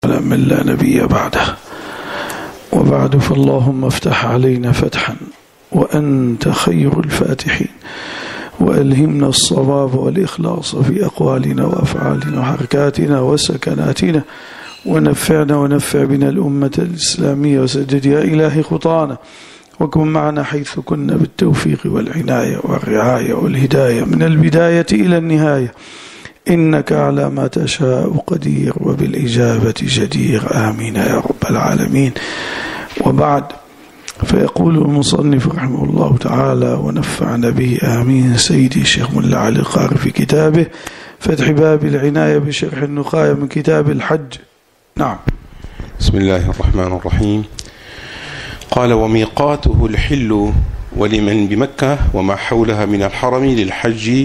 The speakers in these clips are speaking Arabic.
من لا نبي بعده. وبعد فاللهم افتح علينا فتحا وأنت خير الفاتحين، وألهمنا الصواب والإخلاص في أقوالنا وأفعالنا وحركاتنا وسكناتنا، ونفعنا ونفع بنا الأمة الإسلامية، وسدد يا إلهي خطانا، وكن معنا حيث كنا بالتوفيق والعناية والرعاية والهداية من البداية إلى النهاية، إنك على ما تشاء قدير وبالإجابة جدير، آمين يا رب العالمين. وبعد، فيقول المصنف رحمه الله تعالى ونفعنا به آمين سيدي الشيخ ملا علي القاري في كتابه فتح باب العناية بشرح النقاية من كتاب الحج. نعم. بسم الله الرحمن الرحيم. قال: وميقاته الحل ولمن بمكة وما حولها من الحرم للحج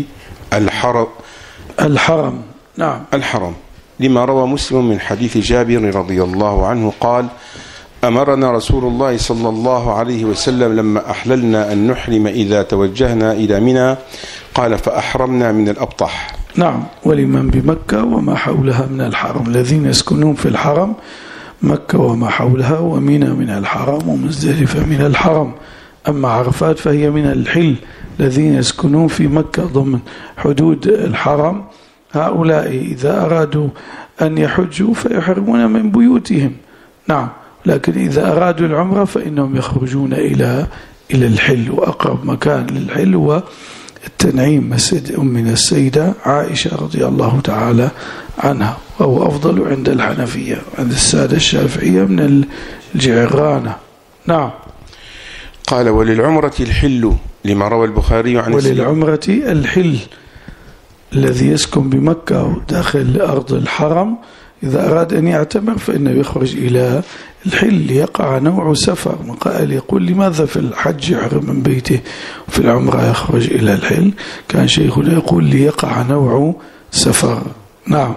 الحرم. نعم، الحرم، لما روى مسلم من حديث جابر رضي الله عنه قال: أمرنا رسول الله صلى الله عليه وسلم لما أحللنا أن نحرم إذا توجهنا إلى منى، قال: فأحرمنا من الأبطح. نعم. ولمن بمكة وما حولها من الحرم، الذين يسكنون في الحرم، مكة وما حولها، ومنى من الحرم، ومزدلفة من الحرم. أما عرفات فهي من الحل، الذين يسكنون في مكة ضمن حدود الحرم، هؤلاء إذا أرادوا أن يحجوا فيحرمون من بيوتهم. نعم. لكن إذا أرادوا العمرة فإنهم يخرجون إلى الحل، وأقرب مكان للحل هو التنعيم، مسجد أمنا السيدة عائشة رضي الله تعالى عنها، وهو أفضل عند الحنفية، عند السادة الشافعية من الجعرانة. نعم. قال: وللعمرة الحل، لما روى البخاري عن وللعمرة الحل، الذي يسكن بمكة داخل أرض الحرم إذا أراد أن يعتمر فإنه يخرج إلى الحل، يقع نوع سفر. قائل يقول: لماذا في الحج يحرم من بيته وفي العمرة يخرج إلى الحل؟ كان شيخنا يقول: ليقع نوع سفر. نعم.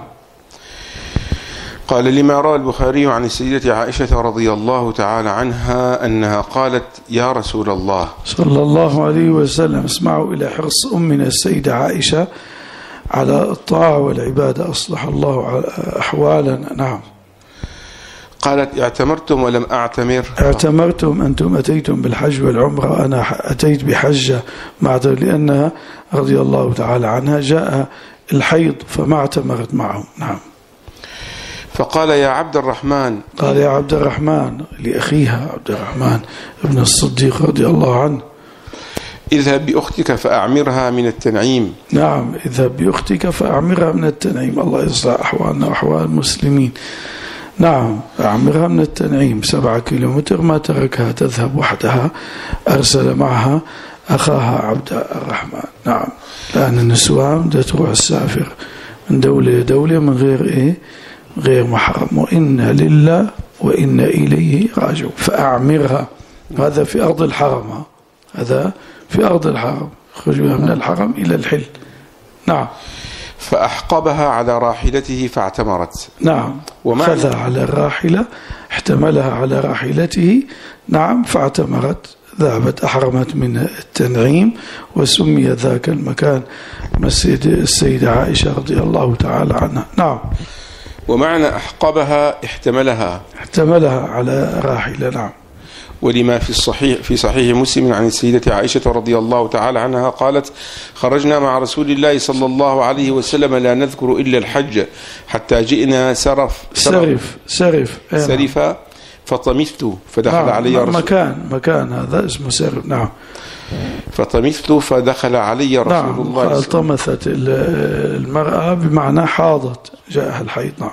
قال: لما روى البخاري عن السيدة عائشة رضي الله تعالى عنها أنها قالت: يا رسول الله صلى الله عليه وسلم، اسمعوا إلى حرص أمنا السيدة عائشة على الطاعة والعبادة، أصلح الله أحوالنا. نعم. قالت: اعتمرتم ولم أعتمر. اعتمرتم، أنتم أتيتم بالحج والعمرة، أنا أتيت بحجة لأنها رضي الله تعالى عنها جاء الحيض فما اعتمرت معهم. نعم. فقال: يا عبد الرحمن، قال: يا عبد الرحمن، لأخيها عبد الرحمن ابن الصديق رضي الله عنه، اذهب بأختك فأعمرها من التنعيم. نعم، اذهب بأختك فأعمرها من التنعيم. الله يصلح أحوالنا وأحوال المسلمين. نعم، أعمرها من التنعيم 7 كيلومتر، ما تركها تذهب وحدها، أرسل معها أخاها عبد الرحمن. نعم، لأن النسوان بدها تروح تسافر من دولة لدولة من غير غير محرم، وإنا لله وإنا إليه راجعون. فأعمرها، هذا في أرض الحرم، هذا في أرض الحرم، خرجوها من الحرم إلى الحل. نعم. فأحقبها على راحلته فاعتمرت. نعم، خذها على الراحلة، احتملها على راحلته. نعم، فاعتمرت، ذهبت أحرمت من التنعيم، وسمي ذاك المكان مسجد السيدة عائشة رضي الله تعالى عنها. نعم. ومعنى أحقبها احتملها على راحلة. نعم. ولما في صحيح مسلم عن السيدة عائشة رضي الله تعالى عنها قالت: خرجنا مع رسول الله صلى الله عليه وسلم لا نذكر إلا الحج حتى جئنا سرف فطمثت فدخل علي رسول مكان هذا اسمه سرف. نعم. فطمثت فدخل علي رسول الله. نعم، طمثت المرأة بمعنى حاضت، جاءها الحيض. نعم.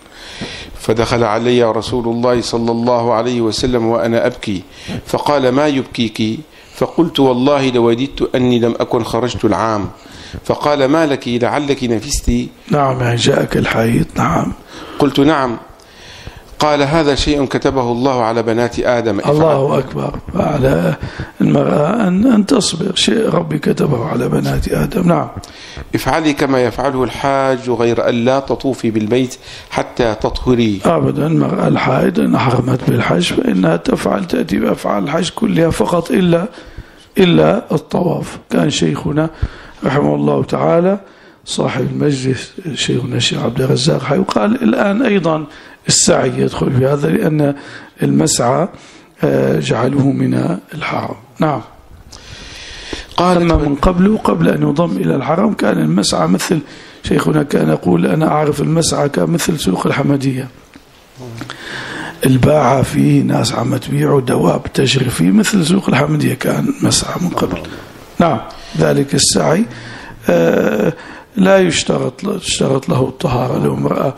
فدخل علي رسول الله صلى الله عليه وسلم وأنا أبكي، فقال: ما يبكيك؟ فقلت: والله لوددت أني لم أكن خرجت العام. فقال: ما لك؟ لعلك نفستي. نعم، يعني جاءك الحيض. نعم. قلت: نعم. قال: هذا شيء كتبه الله على بنات آدم. الله أكبر. على المرأة أن تصبر، شيء ربي كتبه على بنات آدم. نعم. افعلي كما يفعله الحاج، غير أن لا تطوفي بالبيت حتى تطهري. أبدا، المرأة الحائض إن حرمت بالحج فإنها تأتي بأفعال الحج كلها فقط إلا الطواف. كان شيخنا رحمه الله تعالى صاحب المجلس شيخنا الشيخ عبد الرزاق حي، وقال الآن أيضا السعي يدخل في هذا، لأن المسعى جعلوه من الحرم. نعم. أما من قبل أن يضم إلى الحرم كان المسعى مثل شيخنا كان يقول: أنا أعرف المسعى كمثل سوق الحمدية، الباعة فيه ناس عم تبيع دواب تجري فيه، مثل سوق الحمدية كان مسعى من قبل. نعم. ذلك السعي لا يشترط له الطهارة. لو امرأة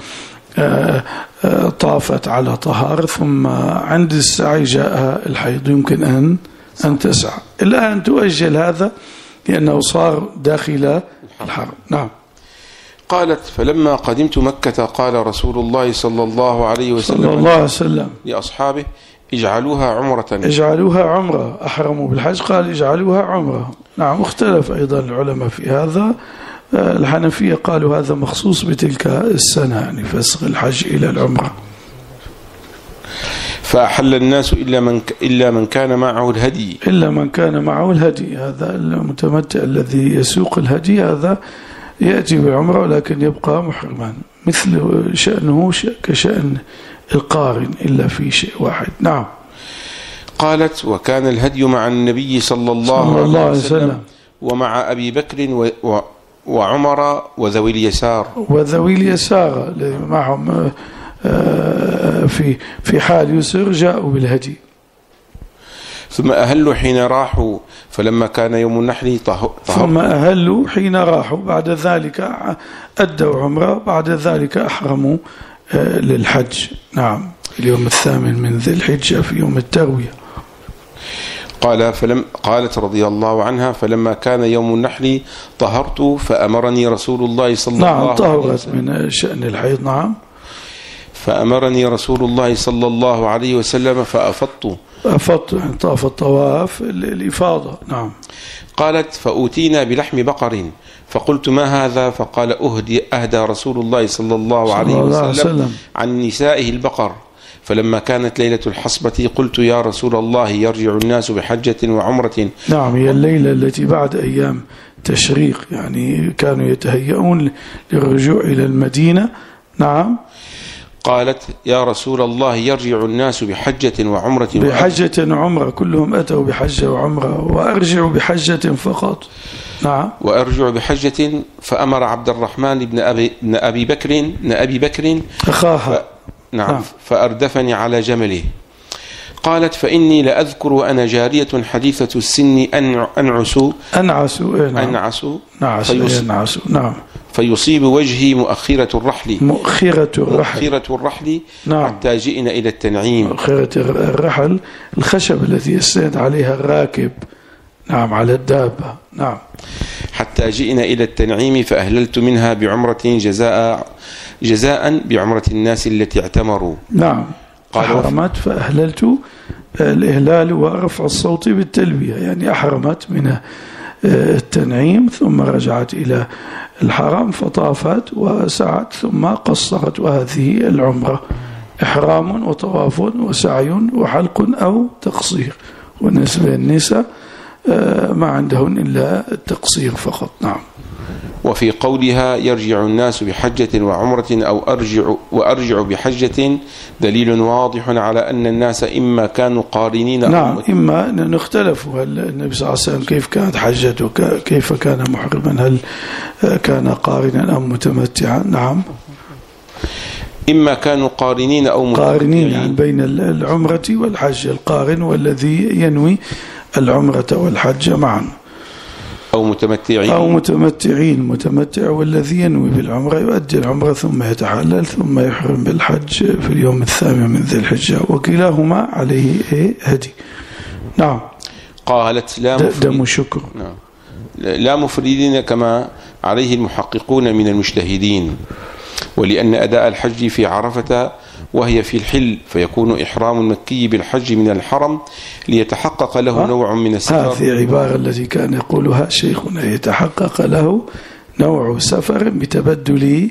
طافت على طهارة ثم عند السعي جاءها الحيض يمكن أن تسعى، إلا أن تؤجل هذا لأنه صار داخل الحرم. نعم. قالت: فلما قدمت مكة قال رسول الله صلى الله عليه وسلم لأصحابه: اجعلوها عمرة. أحرموا بالحج قال اجعلوها عمرة. نعم. اختلف أيضا العلماء في هذا. الحنفية قالوا هذا مخصوص بتلك السنة، يعني فسخ الحج إلى العمرة. فأحل الناس إلا من كان معه الهدي. هذا المتمتع الذي يسوق الهدي هذا يأتي بالعمرة ولكن يبقى محرما، مثل شأنه كشأن القارن إلا في شيء واحد. نعم. قالت: وكان الهدي مع النبي صلى الله عليه وسلم ومع أبي بكر وعمر وذوي اليسار معهم في حال يسر جاءوا بالهدي. ثم أهلوا حين راحوا، فلما كان يوم النحر ثم أهلوا حين راحوا، بعد ذلك أدوا عمرة، بعد ذلك أحرموا للحج. نعم. اليوم 8 من ذي الحجة في يوم التروية. قالت رضي الله عنها: فلما كان يوم النحر طهرت فأمرني رسول الله صلى الله عليه وسلم. نعم. طهرت من شأن الحيض. نعم. فأمرني رسول الله صلى الله عليه وسلم فأفضت. طاف الطواف الإفاضة. نعم. قالت: فأوتينا بلحم بقر، فقلت: ما هذا؟ فقال: أهدى رسول الله صلى الله عليه وسلم عن نسائه البقر. فلما كانت ليلة الحصبة قلت: يا رسول الله، يرجع الناس بحجة وعمرة. نعم. هي الليلة التي بعد أيام تشريق، يعني كانوا يتهيئون للرجوع إلى المدينة. نعم. قالت: يا رسول الله، يرجع الناس بحجة وعمرة. بحجة وعمرة، كلهم أتوا بحجة وعمرة، وأرجع بحجة فقط. نعم. وأرجع بحجة. فأمر عبد الرحمن بن أبي بكر أخاها. نعم. فأردفني على جمله. قالت: فإني لأذكر وأنا جارية حديثة السن أنعس. نعم. فيصيب وجهي مؤخرة الرحل. نعم. حتى جئنا إلى التنعيم. مؤخرة الرحل الخشب الذي يستند عليها الراكب. نعم. على الدابة. نعم. حتى جئنا إلى التنعيم فأهللت منها بعمرة جزاء بعمرة الناس التي اعتمروا. نعم. أحرمت فأهللت. الإهلال ورفع الصوت بالتلبية، يعني أحرمت من التنعيم ثم رجعت إلى الحرم فطافت وسعت ثم قصرت. وهذه العمرة إحرام وطواف وسعي وحلق أو تقصير. ونسبة النساء ما عندهن إلا التقصير فقط. نعم. وفي قولها يرجع الناس بحجة وعمرة أو وأرجع بحجة دليل واضح على أن الناس إما كانوا قارنين. نعم. إما نختلف، هل النبي صلى الله عليه وسلم كيف كانت حجته، كيف كان محرما، هل كان قارنا أم متمتعا. نعم. إما كانوا قارنين أو قارنين، يعني بين العمرة والحج. القارن والذي ينوي العمرة والحج معا، أو متمتعين. متمتع والذي ينوي بالعمرة يؤدي العمرة ثم يتحلل ثم يحرم بالحج في اليوم 8 من ذي الحجة، وكلاهما عليه هدي. نعم. قالت: دم شكر. نعم. لا مفردين كما عليه المحققون من المجتهدين، ولأن أداء الحج في عرفة وهي في الحل فيكون إحرام المكي بالحج من الحرم ليتحقق له نوع من السفر. هذه عبارة التي كان يقولها شيخنا: يتحقق له نوع سفر بتبدل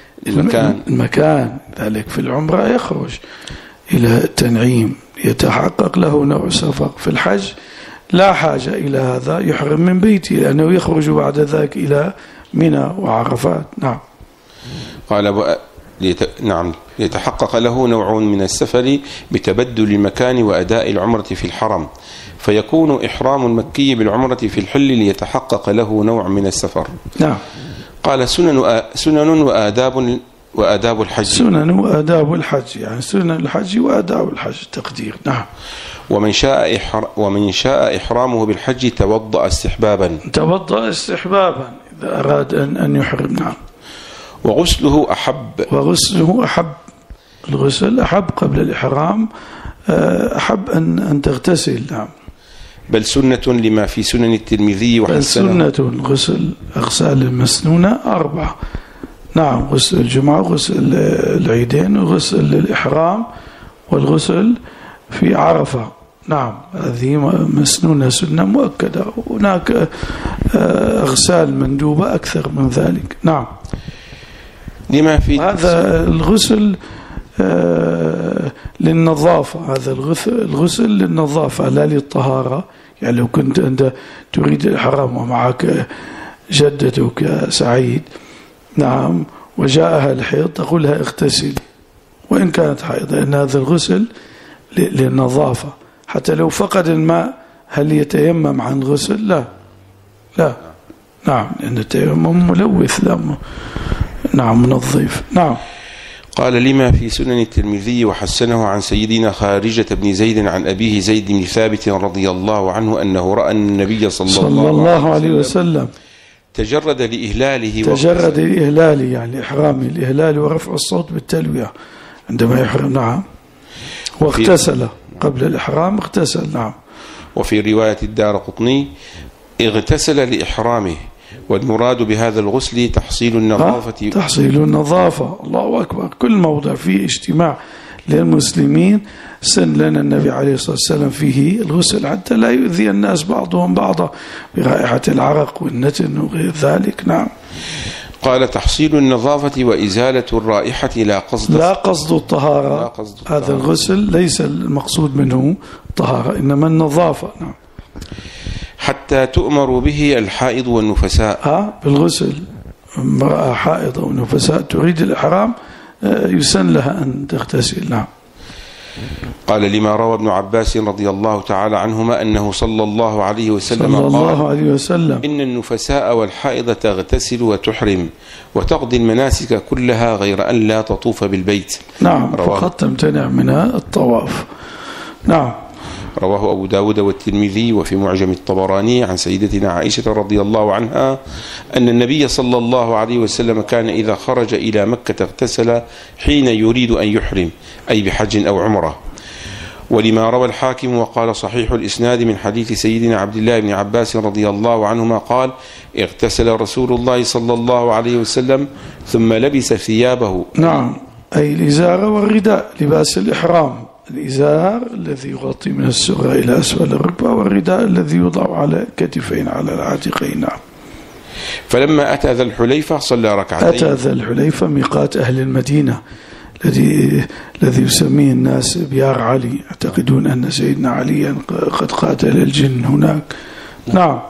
المكان. ذلك في العمرة يخرج إلى التنعيم يتحقق له نوع سفر. في الحج لا حاجة إلى هذا، يحرم من بيته لأنه يخرج بعد ذلك إلى منى وعرفات. نعم. قال: ليتحقق له نوع من السفر بتبدل المكان وأداء العمرة في الحرم، فيكون إحرام المكي بالعمرة في الحل ليتحقق له نوع من السفر. نعم. قال سنن وآداب الحج. سنن وآداب الحج، يعني سنن الحج وآداب الحج تقدير. نعم. ومن شاء إحرامه بالحج توضأ استحبابا إذا أراد أن يحرم. نعم. وغسله أحب. الغسل أحب قبل الإحرام، أحب أن تغتسل. نعم. بل سنة لما في سنن الترمذي وحسنه. سنة غسل أغسال المسنونة 4. نعم. غسل الجمعة، غسل العيدين، وغسل الإحرام، والغسل في عرفة. نعم. هذه مسنونة سنة مؤكدة. هناك أغسال مندوبة أكثر من ذلك. نعم. لما في هذا الغسل للنظافة، هذا الغسل للنظافة لا للطهارة. يعني لو كنت أنت تريد الإحرام ومعك جدتك سعيد، نعم، وجاءها الحيض، تقول لها اغتسل وإن كانت حائضة، لأن هذا الغسل للنظافة. حتى لو فقد الماء هل يتيمم عن غسل؟ لا. نعم. لأن التيمم ملوث، لا نعم منظف. نعم. قال لما في سنن الترمذي وحسنه عن سيدنا خارجة بن زيد عن أبيه زيد بن ثابت رضي الله عنه أنه رأى النبي صلى الله عليه وسلم تجرد لإهلاله، يعني إحرامه، الإهلال ورفع الصوت بالتلوية عندما يحرم. نعم. واغتسل قبل الإحرام، اغتسل. نعم. وفي رواية الدارقطني اغتسل لإحرامه، والمراد بهذا الغسل تحصيل النظافة. الله أكبر. كل موضع فيه اجتماع للمسلمين سن لنا النبي عليه الصلاة والسلام فيه الغسل، حتى لا يؤذي الناس بعضهم بعضا برائحة العرق والنتن وغير ذلك. نعم. قال تحصيل النظافة وإزالة الرائحة لا قصد الطهارة. هذا الغسل ليس المقصود منه الطهارة، إنما النظافة. نعم. حتى تؤمر به الحائض والنفساء. بالغسل امرأة حائضة ونفساء تريد الإحرام يسن لها أن تغتسل. نعم. قال لما روى ابن عباس رضي الله تعالى عنهما أنه صلى الله عليه وسلم قال إن النفساء والحائض تغتسل وتحرم وتقضي المناسك كلها غير أن لا تطوف بالبيت. نعم. فقد تمتنع منها الطواف. نعم. رواه أبو داود والترمذي وفي معجم الطبراني عن سيدتنا عائشة رضي الله عنها أن النبي صلى الله عليه وسلم كان إذا خرج إلى مكة اغتسل حين يريد أن يحرم، أي بحج أو عمرة. ولما روى الحاكم وقال صحيح الإسناد من حديث سيدنا عبد الله بن عباس رضي الله عنهما قال اغتسل رسول الله صلى الله عليه وسلم ثم لبس ثيابه. نعم. أي الإزار والرداء، لباس الإحرام، الإزار الذي يغطي من السرة إلى أسفل الركبة، والرداء الذي يوضع على كتفين على العاتقين. نعم. فلما أتى ذا الحليفة صلى ركعتين. أتى ذا الحليفة ميقات أهل المدينة الذي يسميه الناس بيار علي، يعتقدون أن سيدنا علي قد قاتل الجن هناك. نعم.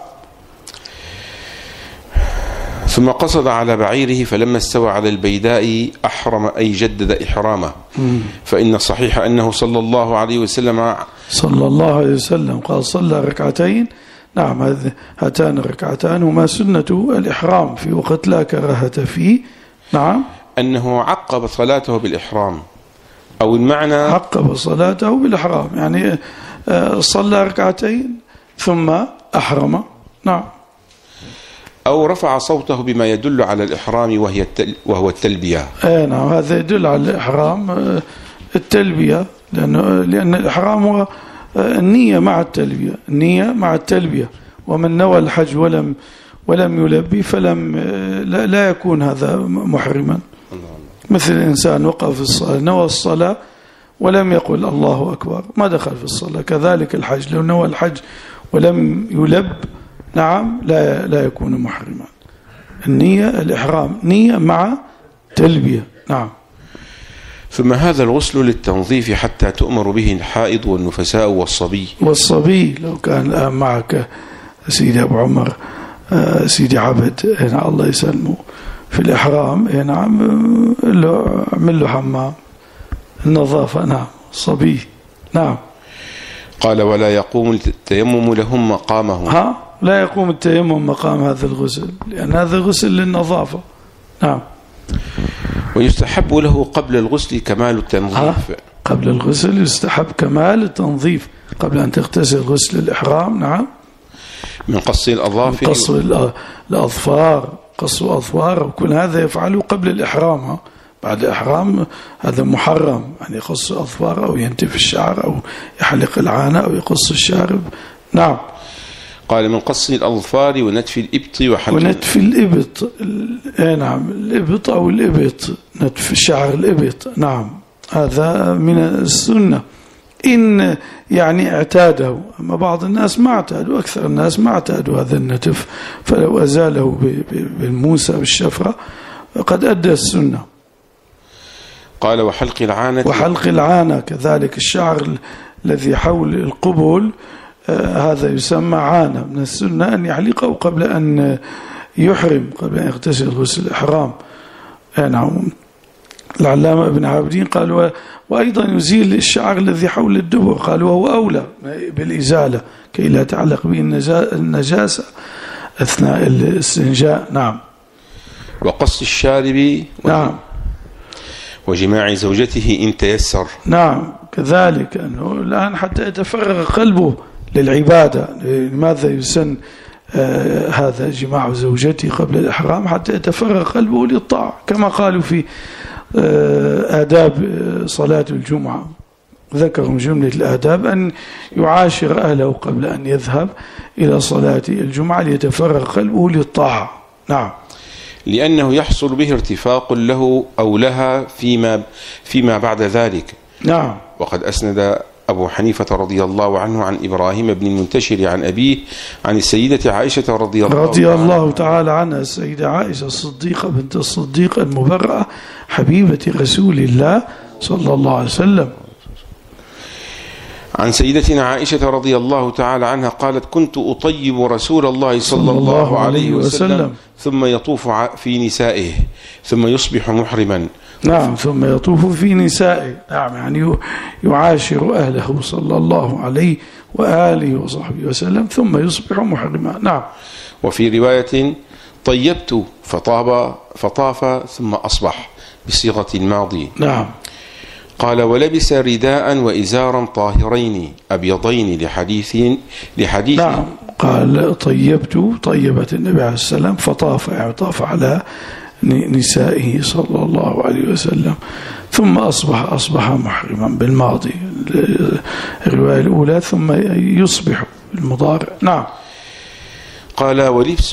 ثم قصد على بعيره، فلما استوى على البيداء أحرم، أي جدد إحرامه. فإن الصحيح أنه صلى الله عليه وسلم قال صلى ركعتين. نعم. هاتان الركعتان هما سنة الإحرام في وقت لا كراهة فيه. نعم. أنه عقب صلاته بالإحرام، أو المعنى عقب صلاته بالإحرام، يعني صلى ركعتين ثم أحرم. نعم. أو رفع صوته بما يدل على الإحرام وهو التلبية. نعم. هذا يدل على الإحرام التلبية، لأن الإحرام هو النية مع التلبية. ومن نوى الحج ولم يلبي فلم لا يكون هذا محرما. مثل الإنسان وقف في الصلاة نوى الصلاة ولم يقل الله أكبر، ما دخل في الصلاة. كذلك الحج، لو نوى الحج ولم يلب، نعم، لا يكون محرما. النية الإحرام نية مع تلبية. نعم. ثم هذا الغسل للتنظيف حتى تؤمر به الحائض والنفساء والصبي. لو كان الآن معك سيدي أبو عمر، سيدي عبد، الله يسلمه، في الإحرام نعم عمل له حمام النظافة. نعم صبي. نعم. قال ولا يقوم التيمم لهم مقامه. لا يقوم التيمم مقام هذا الغسل، لأن هذا غسل للنظافة. نعم. ويستحب له قبل الغسل كمال التنظيف. قبل الغسل يستحب كمال التنظيف قبل أن تغتسل غسل الإحرام. نعم. من قص الأظافر، من قص الأظفار، قص أظفار، وكل هذا يفعله قبل الإحرام. بعد الإحرام هذا محرم، يعني يقص أظفار أو ينتف الشعر أو يحلق العانة أو يقص الشارب. نعم. قال من قص الأظفار ونتف الإبط وحلق. ونتف الإبط. نعم الإبط أو الإبط، نتف شعر الإبط. نعم هذا من السنة إن يعني اعتاده، أما بعض الناس ما اعتادوا، أكثر الناس ما اعتادوا هذا النتف، فلو أزاله بالموسى بالشفرة قد أدى السنة. قال وحلق العانة. وحلق العانة كذلك، الشعر الذي حول القبول هذا يسمى عانة، من السنة أن يحلقه قبل أن يحرم، قبل أن يغتسل غسل الإحرام. نعم. العلامة ابن عابدين قال وأيضا يزيل الشعر الذي حول الدبر، قال وهو أولى بالإزالة كي لا تعلق به النجاسة أثناء الاستنجاء. نعم. وقص الشارب. نعم. وجماع زوجته إن تيسر. نعم كذلك، أنه الآن حتى يتفرغ قلبه للعبادة. لماذا يسن هذا جماع زوجته قبل الإحرام؟ حتى يتفرغ قلبه للطاعة، كما قالوا في آداب صلاة الجمعة، ذكروا جملة الآداب أن يعاشر أهله قبل أن يذهب إلى صلاة الجمعة ليتفرغ قلبه للطاعة. نعم. لأنه يحصل به ارتفاق له أو لها فيما بعد ذلك. نعم. وقد أسند أبو حنيفة رضي الله عنه عن إبراهيم بن المنتشر عن أبيه عن السيدة عائشة رضي الله تعالى عنها، السيدة عائشة الصديقة بنت الصديق المبرأة حبيبة رسول الله صلى الله عليه وسلم، عن سيدتنا عائشة رضي الله تعالى عنها قالت كنت أطيب رسول الله صلى الله عليه وسلم ثم يطوف في نسائه ثم يصبح محرما. نعم. ثم يطوف في نسائه. نعم يعني يعاشر أهله صلى الله عليه وآله وصحبه وسلم ثم يصبح محرما. نعم. وفي رواية طيبت فطاف ثم أصبح بصيغة الماضي. نعم. قال ولبس رداء وإزارا طاهرين أبيضين لحديث. نعم. قال طيبت النبي عليه السلام فطاف، يعني طاف على نسائه صلى الله عليه وسلم ثم أصبح محرما بالماضي الرواية الأولى، ثم يصبح المضارع. نعم. قال ولبس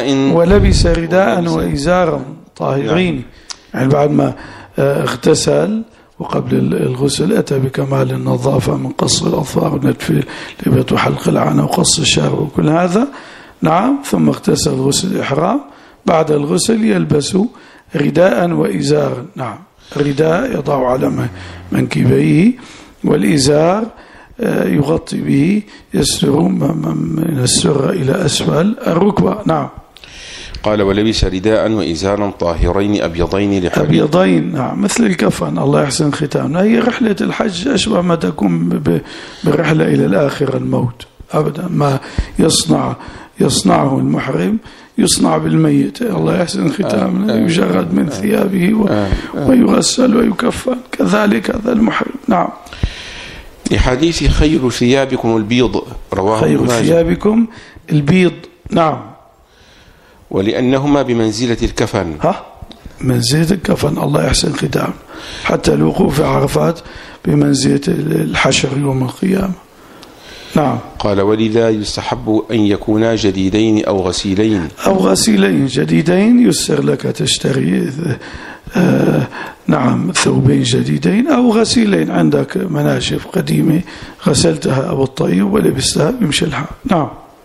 رداء وإزارا طاهرين، يعني بعد ما اغتسل وقبل الغسل أتى بكمال النظافة من قص الأظفار ونتف الإبط وحلق العانة وقص الشعر وكل هذا. نعم. ثم اغتسل غسل الإحرام، بعد الغسل يلبس رداء وإزارا. نعم. الرداء يضع على منكبيه، والإزار يغطي به يستر من السرة إلى أسفل الركبة. نعم. قال ولبس رداء وإزارا طاهرين أبيضين أبيضين. نعم. مثل الكفن. الله يحسن ختامنا. هي رحلة الحج أشبه ما تكون برحلة إلى الآخرة، الموت أبدا. ما يصنعه المحرم يصنع بالميت. الله يحسن ختامنا. يجرد من ثيابه ويغسل ويكفن، كذلك هذا المحرم. نعم. لحديث خير ثيابكم البيض رواه خير ثيابكم البيض. نعم. ولأنهما بمنزلة الكفن. منزلة الكفن. الله يحسن ختام. حتى الوقوف في عرفات بمنزلة الحشر يوم القيامة. نعم. قال ولذا يستحب أن يكونا جديدين أو غسيلين. جديدين يسر لك تشتري نعم ثوبين جديدين أو غسيلين. عندك مناشف قديمة غسلتها أبو الطيب ولبستها بمشي الحال. نعم.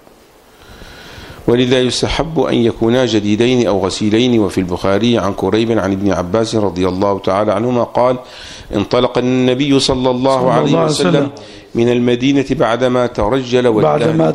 ولذا يستحب أن يكونا جديدين أو غسيلين. وفي البخاري عن كريب عن ابن عباس رضي الله تعالى عنهما قال انطلق النبي صلى الله عليه وسلم من المدينة بعدما ترجل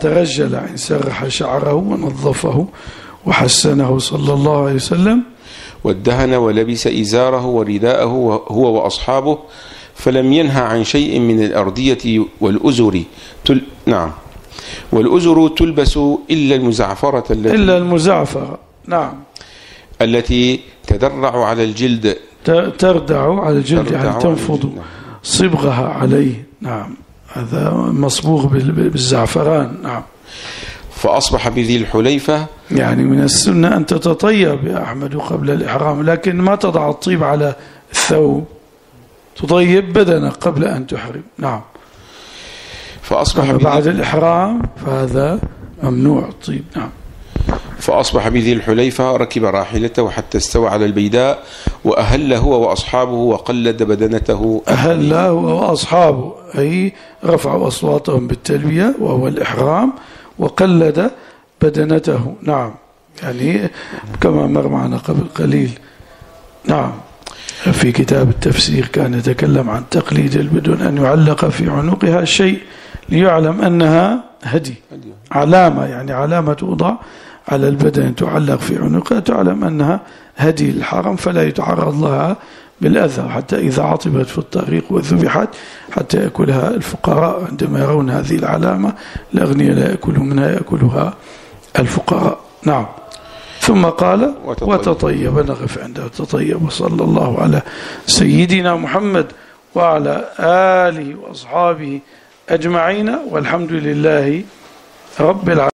يعني سرح شعره ونظفه وحسنه صلى الله عليه وسلم. وادهن ولبس إزاره ورداءه هو وأصحابه، فلم ينهى عن شيء من الأردية والأزر. نعم. والأزر تلبس إلا المزعفرة نعم، التي تدرع على الجلد، تردع على الجلد يعني تنفض صبغها عليه. نعم، هذا مصبوغ بالزعفران. نعم. فأصبح بذي الحليفة، يعني من السنة أن تتطيب يا أحمد قبل الإحرام، لكن ما تضع الطيب على الثوب، تطيب بدنك قبل أن تحرم. نعم. فأصبح بعد الإحرام فهذا ممنوع الطيب. نعم. فأصبح بذي الحليفة ركب راحلته حتى استوى على البيداء، وأهل هو وأصحابه وقلد بدنته. أهل هو وأصحابه أي رفعوا أصواتهم بالتلبية وهو الإحرام، وقلد بدنته. نعم، يعني كما مر معنا قبل قليل. نعم، في كتاب التفسير كان يتكلم عن تقليد البدن، أن يعلق في عنقها شيء ليعلم أنها هدي، علامة، يعني علامة توضع على البدن تعلق في عنقها تعلم أنها هدي الحرم، فلا يتعرض لها بالأذى حتى إذا عطبت في الطريق وذبحت حتى يأكلها الفقراء. عندما يرون هذه العلامة الأغنياء لا يأكلوا منها، يأكلها الفقراء. نعم. ثم قال وتطيب. نقف عند تطيب. وصلى الله على سيدنا محمد وعلى آله وأصحابه أجمعين، والحمد لله رب العالمين.